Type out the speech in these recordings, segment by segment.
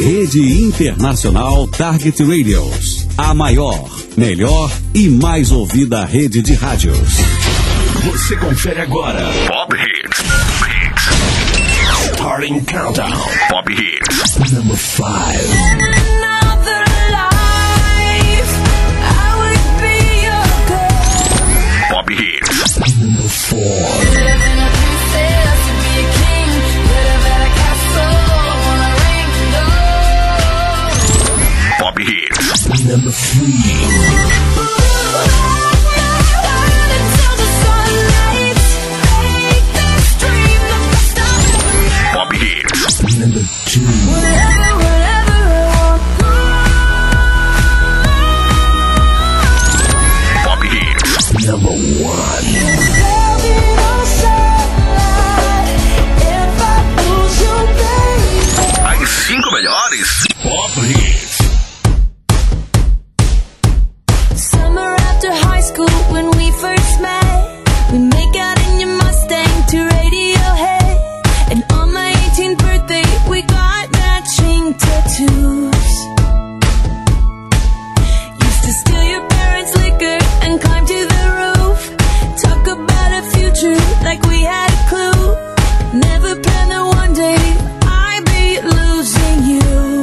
Rede Internacional Target Radios. A maior, melhor e mais ouvida rede de rádios. Você confere agora Pop Hits. Starting Countdown. Pop Hits. Number 5. Pop Hits. Number 4. Pop Hits. Number 3. Pop Hits. Number 2. Pop Hits. Number 1. As 5 melhores Pop Hits. Summer after high school when we first met, we make out in your Mustang to Radiohead. And on my 18th birthday we got matching tattoos. Used to steal your parents' liquor and climb to the roof. Talk about a future like we had a clue. Never planned that one day I'd be losing you.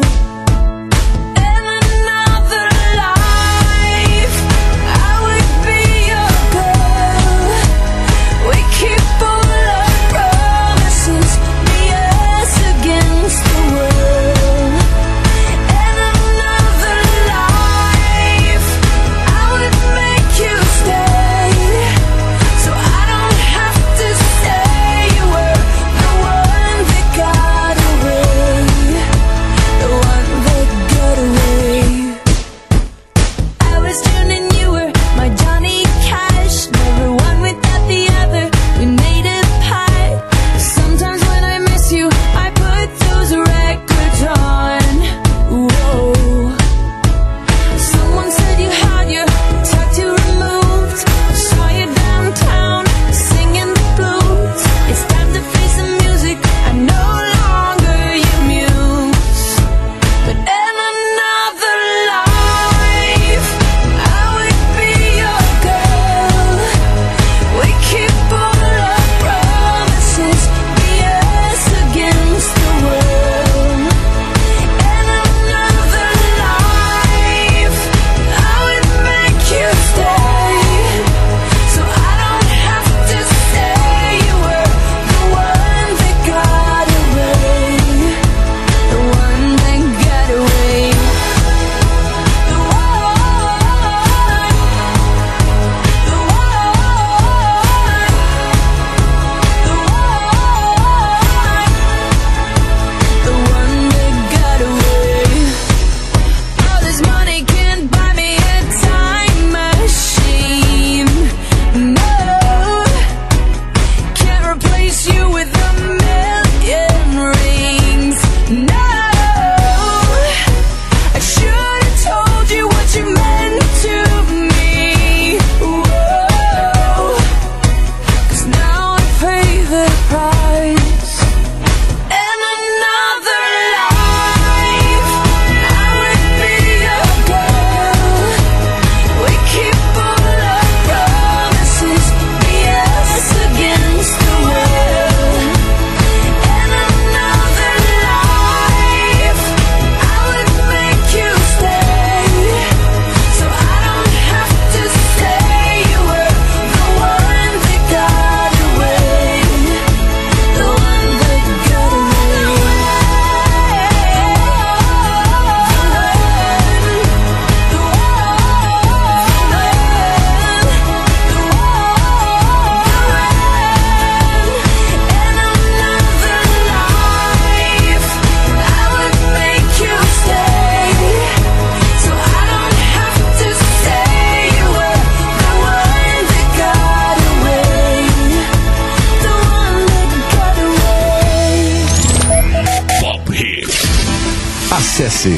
Acesse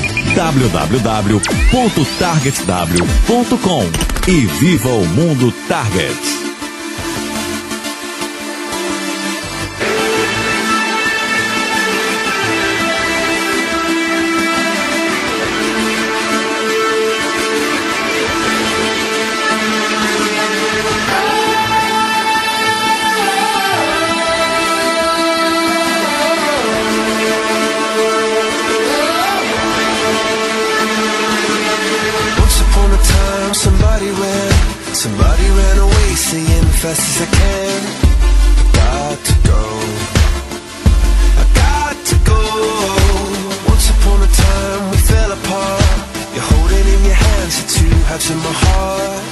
www.targetw.com e viva o mundo Target. saying fast as I can. Got to go, I got to go. Once upon a time we fell apart. You're holding in your hands the two halves of my heart.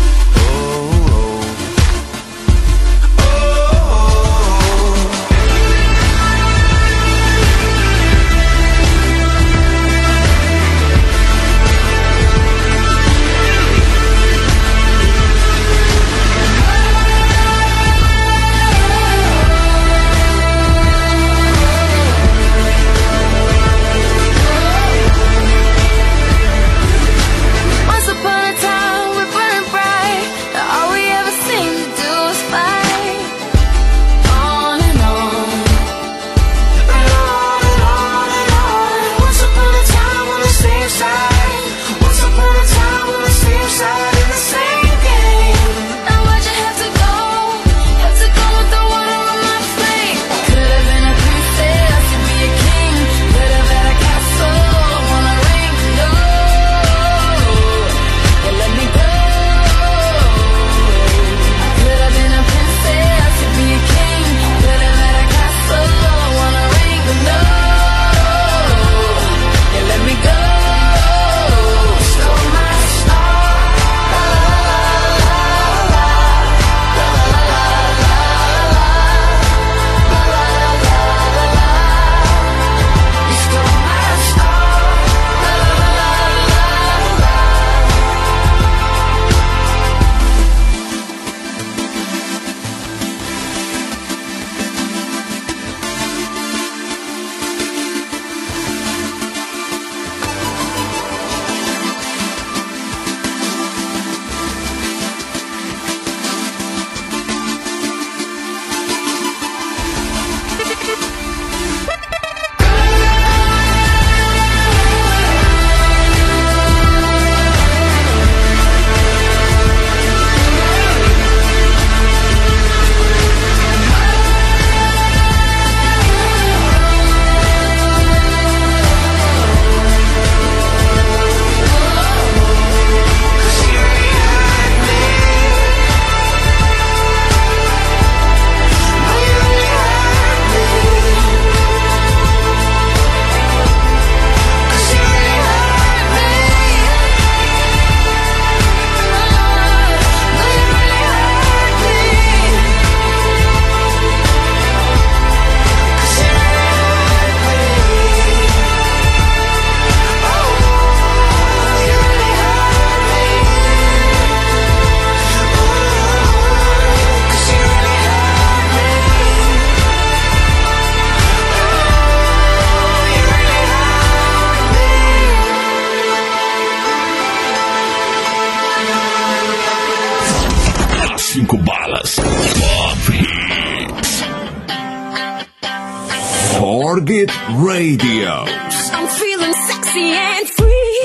Target Radio. I'm feeling sexy and free,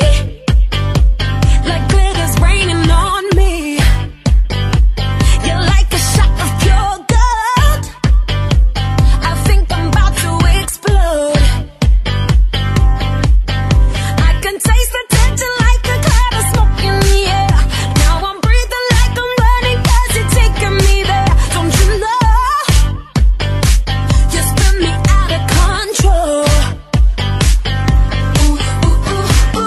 like glitter's raining on me. You're like a shot of pure gold. I think I'm about to explode. I can taste the tension like a cloud of smoke in the air. Now I'm breathing like I'm running 'cause you're taking me there. Don't you know? You spin me out of control. Ooh, ooh, ooh, ooh.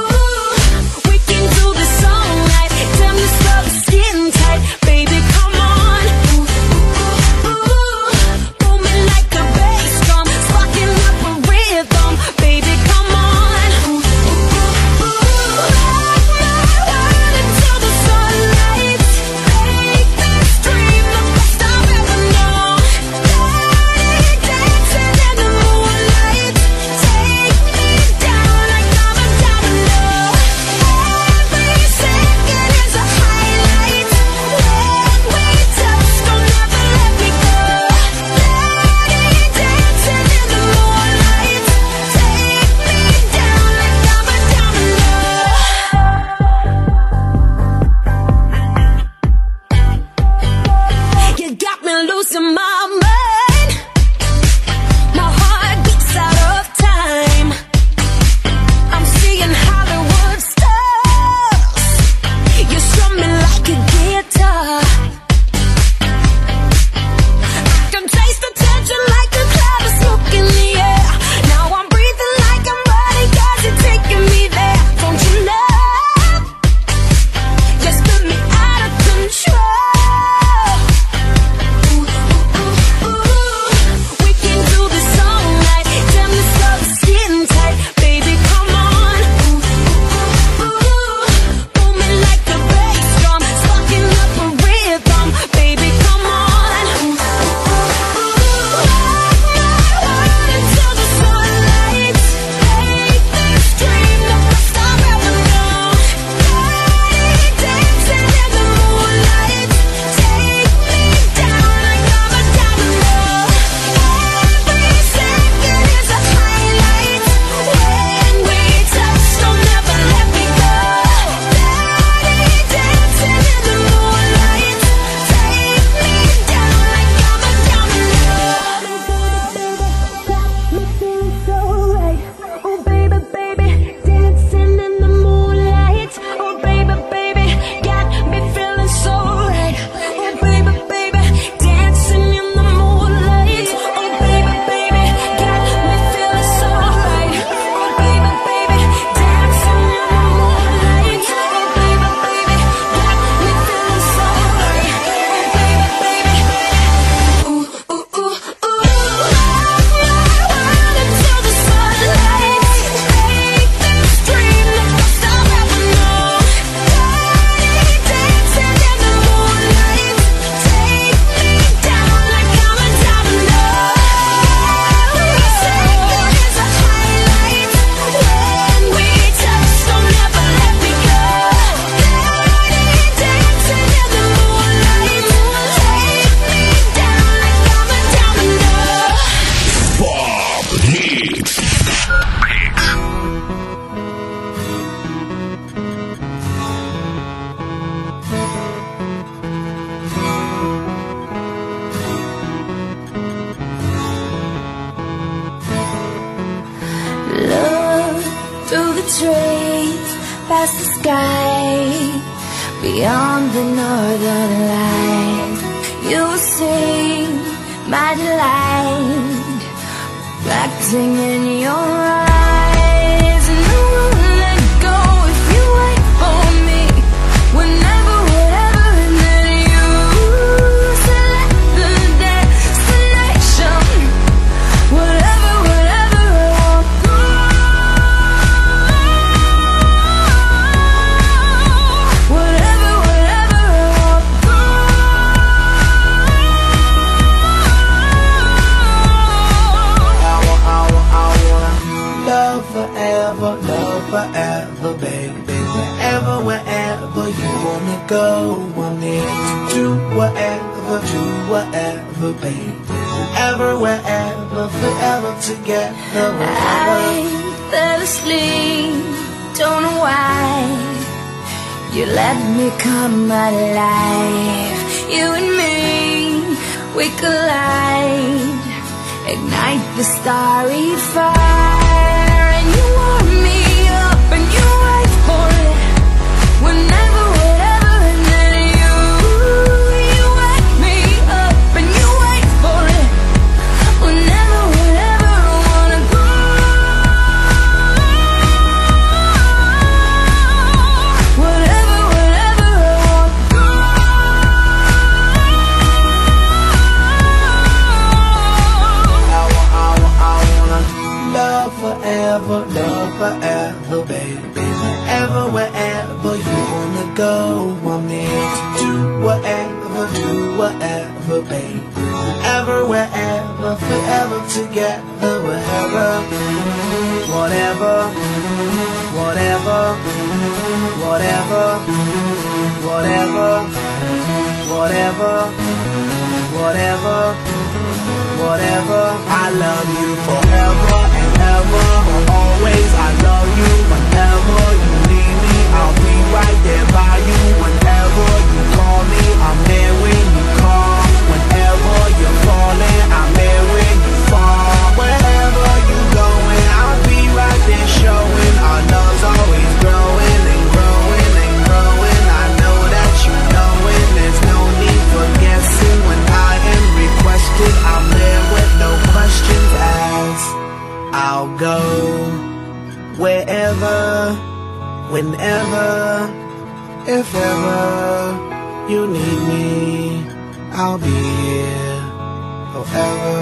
trace past the sky, beyond the northern light. You will see my delight, reflecting in your eyes. And I won't let go if you wait for me. Whenever, whatever, and then you select the destination. Whatever, whatever, I won't go. Whatever, whatever, I won't go. Love forever, baby. Wherever you wanna go, I'm there to do whatever, baby. Wherever, forever together. I fell asleep, don't know why. You let me come alive. You and me, we collide, ignite the starry fire. And you warm me up and you wait for it. Whenever, whatever, and then you wake me up and you wait for it. Whenever, whatever, I wanna go. Whatever, whatever, I wanna go. Love forever, baby. Wherever you wanna go, I'm there to do whatever, baby. Wherever, forever together, whatever, whatever, whatever, whatever, whatever, whatever, whatever, whatever. I love you forever and ever, always. I love you whenever you need me. I'll be right there by you whenever you call me. I'm there when you call. Whenever you're falling, I'm there when you fall. Wherever you going, I'll be right there showing. Our love's always growing and growing and growing. I know that you know it. There's no need for guessing. When I am requested, I'm there with no questions asked. I'll go wherever, whenever, if ever you need me, I'll be here forever.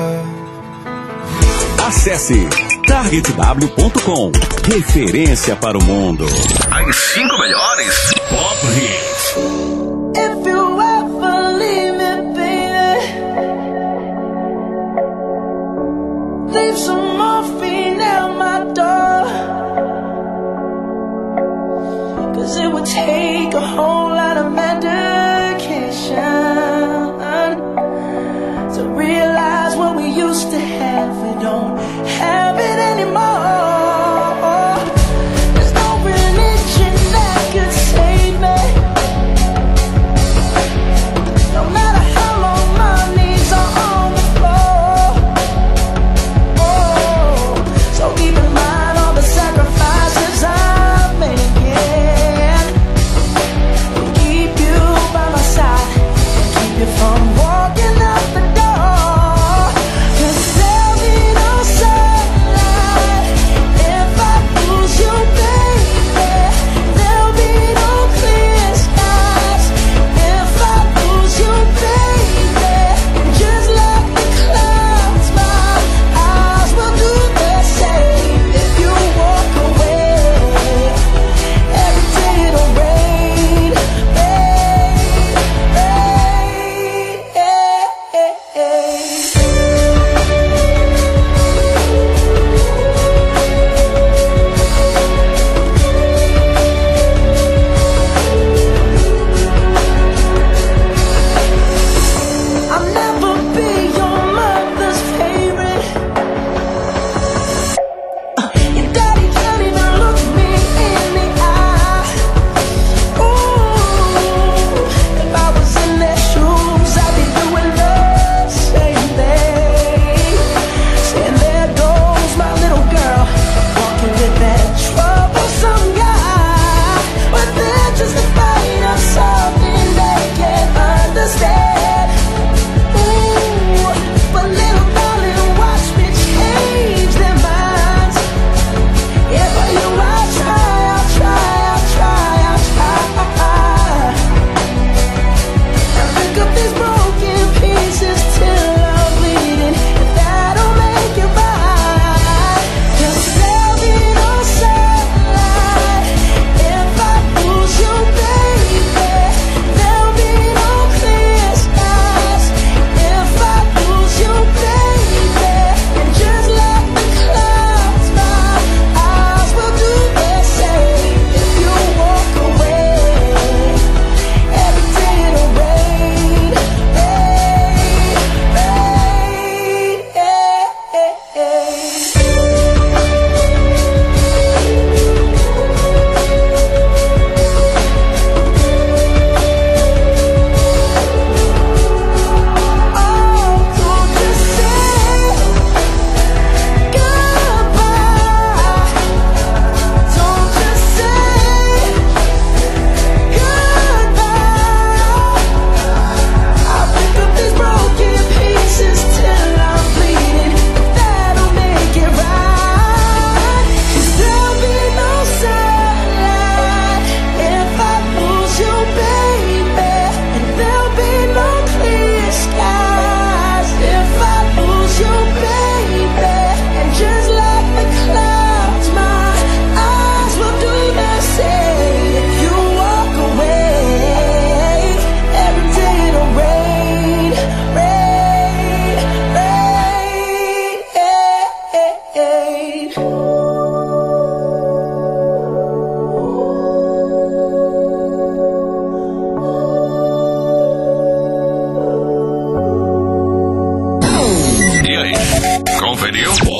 Acesse targetw.com. Referência para o mundo. As 5 melhores Pop Hits. If you ever leave me, baby, leave some morphine at my door. 'Cause it would take a whole lot of medication to realize what we used to have. We don't have it anymore. There's no religion that could save me. No matter how long my knees are on the floor. Oh, so keep in mind all the sacrifices I'm making to keep you by my side, keep you from walking out the door. 'Cause there'll be no sun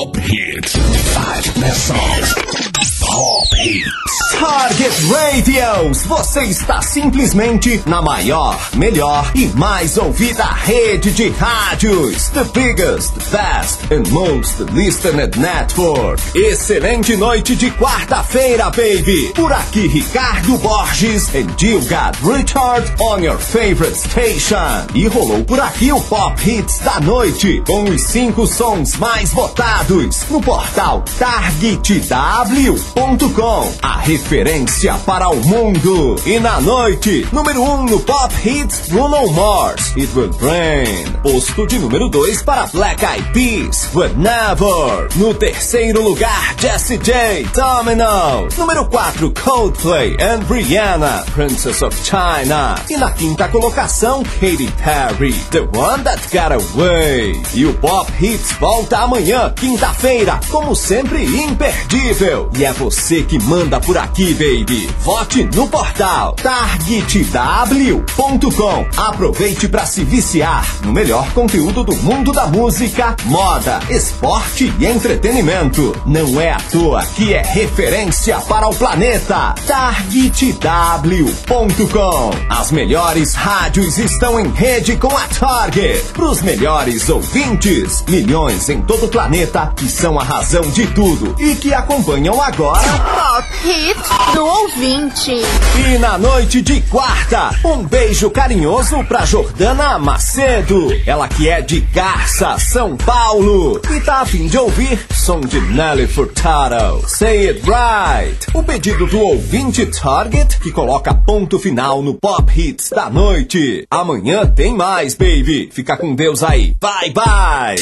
Pop Hits. 5 best songs. Pop Hits. Target Radios, você está simplesmente na maior, melhor e mais ouvida rede de rádios. The biggest, best and most listened network. Excelente noite de quarta-feira, baby. Por aqui, Ricardo Borges and you got Richard on your favorite station. E rolou por aqui o Pop Hits da noite, com os 5 sons mais votados no portal targetw.com. A referência para o mundo. E na noite, número 1 no Pop Hits, Bruno Mars, It Will Rain. Posto de número 2 para Black Eyed Peas, Whenever. No terceiro lugar, Jessie J, Domino. Número 4, Coldplay and Rihanna, Princess of China. E na quinta colocação, Katy Perry, The One That Got Away. E o Pop Hits volta amanhã, quinta-feira, como sempre, imperdível. E é você que manda por aqui, baby. Vote no portal targetw.com. Aproveite para se viciar no melhor conteúdo do mundo da música, moda, esporte e entretenimento. Não é à toa que é referência para o planeta. targetw.com. As melhores rádios estão em rede com a Target. Para os melhores ouvintes, milhões em todo o planeta que são a razão de tudo e que acompanham agora Pop Hits do ouvinte. E na noite de quarta, um beijo carinhoso pra Jordana Macedo. Ela que é de Garça, São Paulo. E tá a fim de ouvir som de Nelly Furtado, Say It Right. O pedido do ouvinte Target, que coloca ponto final no Pop Hits da noite. Amanhã tem mais, baby. Fica com Deus aí. Bye, bye.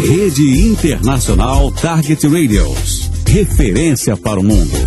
Rede Internacional Target Radios. Referência para o mundo.